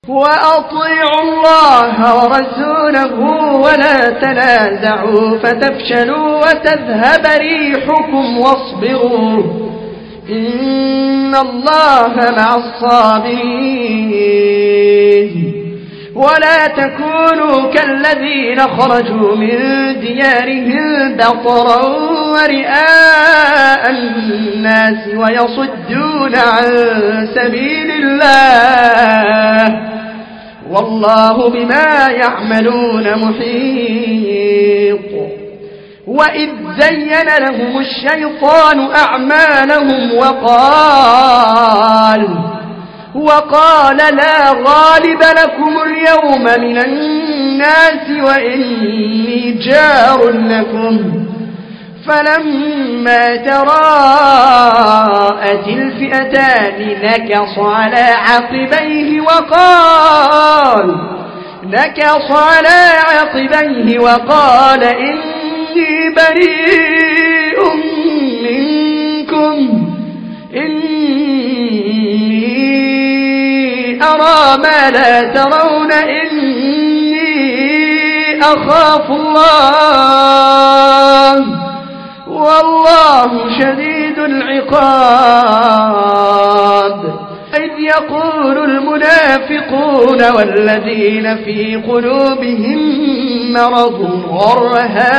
وأطيعوا الله ورسوله ولا تنازعوا فتفشلوا وتذهب ريحكم واصبروا إن الله مع الصابرين ولا تكونوا كالذين خرجوا من ديارهم بطرا ورئاء الناس ويصدون عن سبيل الله والله بما يعملون محيط وإذ زين لهم الشيطان أعمالهم وقال لا غالب لكم اليوم من الناس وإني جار لكم فلما تراءت الفئتان نكص على عقبيه وقال إني بريء منكم إني أرى ما لا ترون إني أخاف الله والله شديد العقاب إذ يقول المنافقون والذين في قلوبهم مرض غر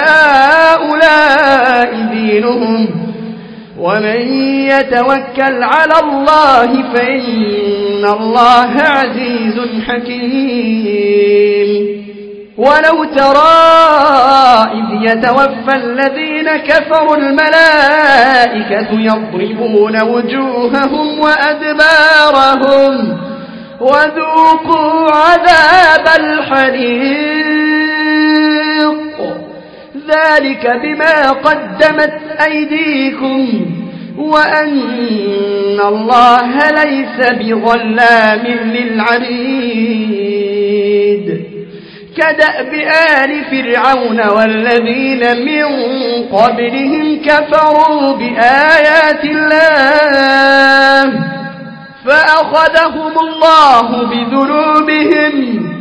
هؤلاء دينهم ومن يتوكل على الله فإن الله عزيز حكيم ولو ترى إذ يتوفى الذين كفروا الملائكة يضربون وجوههم وأدبارهم وذوقوا عذاب الحريق ذلك بما قدمت أيديكم وأن الله ليس بظلام للعبيد كدأب آل فرعون والذين من قبلهم كفروا بآيات الله فأخذهم الله بذنوبهم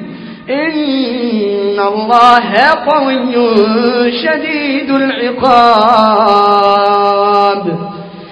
إن الله قوي شديد العقاب